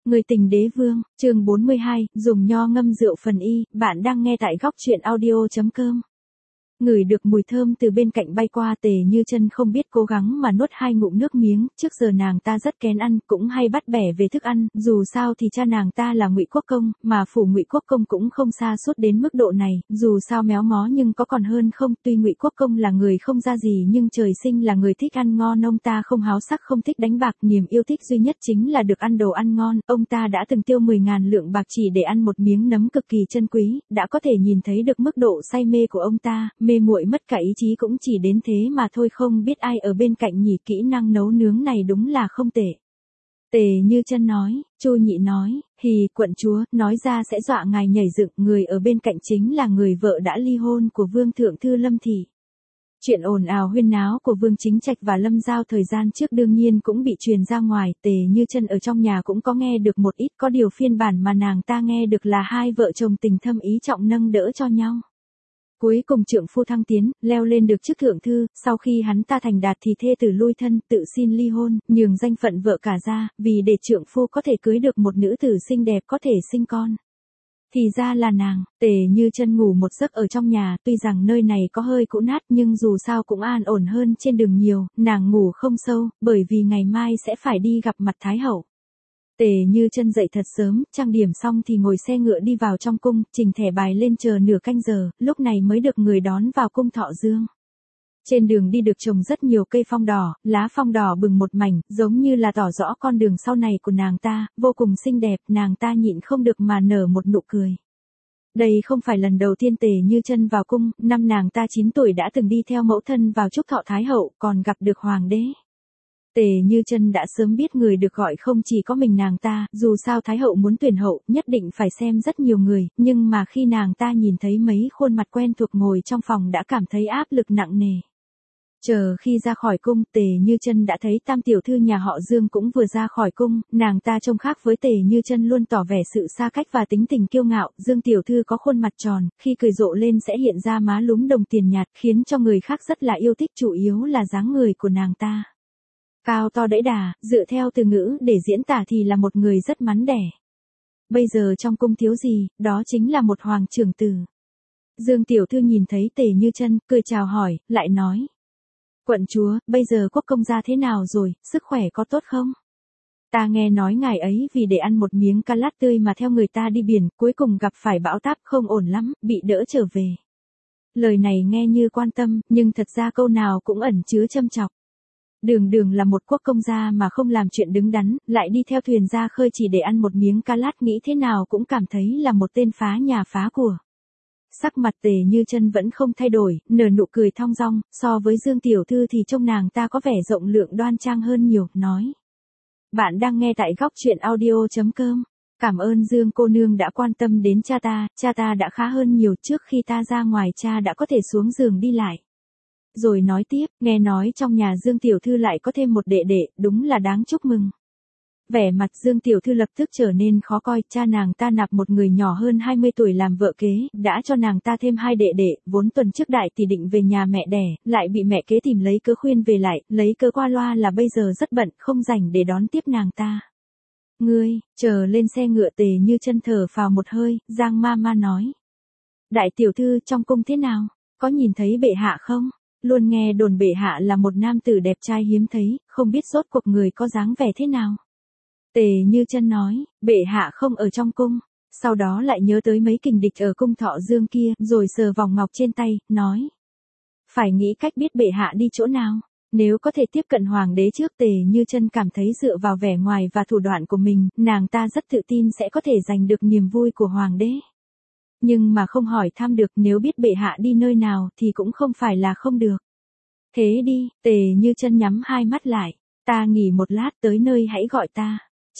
Người tình đế vương, chương 42, dùng nho ngâm rượu phần y, bạn đang nghe tại góc truyện audio.com. Ngửi được mùi thơm từ bên cạnh bay qua, Tề Như Chân không biết cố gắng mà nuốt 2 ngụm nước miếng, trước giờ nàng ta rất kén ăn, cũng hay bắt bẻ về thức ăn, dù sao thì cha nàng ta là Ngụy Quốc công, mà phủ Ngụy Quốc công cũng không xa suốt đến mức độ này, dù sao méo mó nhưng có còn hơn không, tuy Ngụy Quốc công là người không ra gì nhưng trời sinh là người thích ăn ngon, ông ta không háo sắc không thích đánh bạc, niềm yêu thích duy nhất chính là được ăn đồ ăn ngon, ông ta đã từng tiêu 10.000 lượng bạc chỉ để ăn một miếng nấm cực kỳ chân quý, đã có thể nhìn thấy được mức độ say mê của ông ta, mê muội mất cả ý chí cũng chỉ đến thế mà thôi, không biết ai ở bên cạnh nhỉ, kỹ năng nấu nướng này đúng là không tệ. Tề Như Chân nói, Chu Nhị nói, hì, quận chúa, nói ra sẽ dọa ngài nhảy dựng, người ở bên cạnh chính là người vợ đã ly hôn của Vương Thượng Thư Lâm Thị. Chuyện ồn ào huyên náo của Vương Chính Trạch và Lâm Giao thời gian trước đương nhiên cũng bị truyền ra ngoài, Tề Như Chân ở trong nhà cũng có nghe được một ít, có điều phiên bản mà nàng ta nghe được là hai vợ chồng tình thâm ý trọng nâng đỡ cho nhau. Cuối cùng trượng phu thăng tiến, leo lên được chức thượng thư, sau khi hắn ta thành đạt thì thê tử lui thân, tự xin ly hôn, nhường danh phận vợ cả ra, vì để trượng phu có thể cưới được một nữ tử xinh đẹp có thể sinh con. Thì ra là nàng. Tề Như Chân ngủ một giấc ở trong nhà, tuy rằng nơi này có hơi cũ nát nhưng dù sao cũng an ổn hơn trên đường nhiều, nàng ngủ không sâu, bởi vì ngày mai sẽ phải đi gặp mặt Thái Hậu. Tề Như Chân dậy thật sớm, trang điểm xong thì ngồi xe ngựa đi vào trong cung, trình thẻ bài lên chờ nửa canh giờ, lúc này mới được người đón vào cung Thọ Dương. Trên đường đi được trồng rất nhiều cây phong đỏ, lá phong đỏ bừng một mảnh, giống như là tỏ rõ con đường sau này của nàng ta, vô cùng xinh đẹp, nàng ta nhịn không được mà nở một nụ cười. Đây không phải lần đầu tiên Tề Như Chân vào cung, năm nàng ta 9 tuổi đã từng đi theo mẫu thân vào chúc thọ Thái Hậu, còn gặp được Hoàng đế. Tề Như Chân đã sớm biết người được gọi không chỉ có mình nàng ta, dù sao Thái Hậu muốn tuyển hậu, nhất định phải xem rất nhiều người, nhưng mà khi nàng ta nhìn thấy mấy khuôn mặt quen thuộc ngồi trong phòng đã cảm thấy áp lực nặng nề. Chờ khi ra khỏi cung, Tề Như Chân đã thấy tam tiểu thư nhà họ Dương cũng vừa ra khỏi cung, nàng ta trông khác với Tề Như Chân luôn tỏ vẻ sự xa cách và tính tình kiêu ngạo, Dương tiểu thư có khuôn mặt tròn, khi cười rộ lên sẽ hiện ra má lúm đồng tiền nhạt, khiến cho người khác rất là yêu thích, chủ yếu là dáng người của nàng ta. Cao to đẫy đà, dựa theo từ ngữ để diễn tả thì là một người rất mắn đẻ. Bây giờ trong cung thiếu gì, đó chính là một hoàng trưởng tử. Dương tiểu thư nhìn thấy Tề Như Chân, cười chào hỏi, lại nói. Quận chúa, bây giờ quốc công gia thế nào rồi, sức khỏe có tốt không? Ta nghe nói ngài ấy vì để ăn một miếng cá lát tươi mà theo người ta đi biển, cuối cùng gặp phải bão táp không ổn lắm, bị đỡ trở về. Lời này nghe như quan tâm, nhưng thật ra câu nào cũng ẩn chứa châm chọc. Đường đường là một quốc công gia mà không làm chuyện đứng đắn, lại đi theo thuyền ra khơi chỉ để ăn một miếng cá lát, nghĩ thế nào cũng cảm thấy là một tên phá nhà phá của. Sắc mặt Tề Như Chân vẫn không thay đổi, nở nụ cười thong dong, so với Dương tiểu thư thì trông nàng ta có vẻ rộng lượng đoan trang hơn nhiều, nói. Bạn đang nghe tại góc truyện audio.com. Cảm ơn Dương cô nương đã quan tâm đến cha ta đã khá hơn nhiều, trước khi ta ra ngoài cha đã có thể xuống giường đi lại. Rồi nói tiếp, nghe nói trong nhà Dương tiểu thư lại có thêm một đệ đệ, đúng là đáng chúc mừng. Vẻ mặt Dương tiểu thư lập tức trở nên khó coi, cha nàng ta nạp một người nhỏ hơn 20 tuổi làm vợ kế, đã cho nàng ta thêm 2 đệ đệ, vốn tuần trước đại tỷ định về nhà mẹ đẻ, lại bị mẹ kế tìm lấy cớ khuyên về lại, lấy cớ qua loa là bây giờ rất bận, không rảnh để đón tiếp nàng ta. Ngươi, chờ lên xe ngựa, Tề Như Chân thở phào một hơi, Giang ma ma nói. Đại tiểu thư trong cung thế nào, có nhìn thấy bệ hạ không? Luôn nghe đồn bệ hạ là một nam tử đẹp trai hiếm thấy, không biết rốt cuộc người có dáng vẻ thế nào. Tề Như Chân nói, bệ hạ không ở trong cung, sau đó lại nhớ tới mấy kình địch ở cung Thọ Dương kia, rồi sờ vòng ngọc trên tay, nói. Phải nghĩ cách biết bệ hạ đi chỗ nào, nếu có thể tiếp cận hoàng đế trước. Tề Như Chân cảm thấy dựa vào vẻ ngoài và thủ đoạn của mình, nàng ta rất tự tin sẽ có thể giành được niềm vui của hoàng đế. Nhưng mà không hỏi thăm được, nếu biết bệ hạ đi nơi nào thì cũng không phải là không được. Thế đi, Tề Như Chân nhắm hai mắt lại, ta nghỉ một lát, tới nơi hãy gọi ta.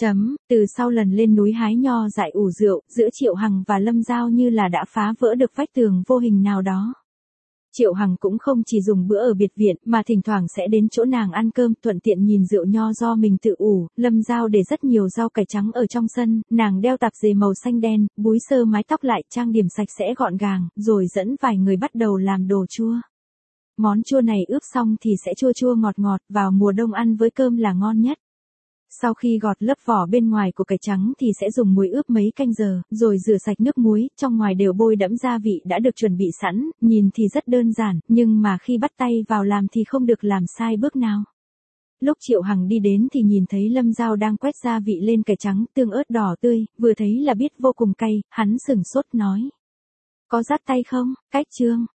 Từ sau lần lên núi hái nho dại ủ rượu, giữa Triệu Hằng và Lâm Giao như là đã phá vỡ được vách tường vô hình nào đó. Triệu Hằng cũng không chỉ dùng bữa ở biệt viện, mà thỉnh thoảng sẽ đến chỗ nàng ăn cơm, thuận tiện nhìn rượu nho do mình tự ủ. Lâm Giao để rất nhiều rau cải trắng ở trong sân, nàng đeo tạp dề màu xanh đen, búi sơ mái tóc lại, trang điểm sạch sẽ gọn gàng, rồi dẫn vài người bắt đầu làm đồ chua. Món chua này ướp xong thì sẽ chua chua ngọt ngọt, vào mùa đông ăn với cơm là ngon nhất. Sau khi gọt lớp vỏ bên ngoài của cải trắng thì sẽ dùng muối ướp mấy canh giờ, rồi rửa sạch nước muối, trong ngoài đều bôi đẫm gia vị đã được chuẩn bị sẵn, nhìn thì rất đơn giản, nhưng mà khi bắt tay vào làm thì không được làm sai bước nào. Lúc Triệu Hằng đi đến thì nhìn thấy Lâm Dao đang quét gia vị lên cải trắng, tương ớt đỏ tươi, vừa thấy là biết vô cùng cay, hắn sửng sốt nói. Có rát tay không, cách Trương?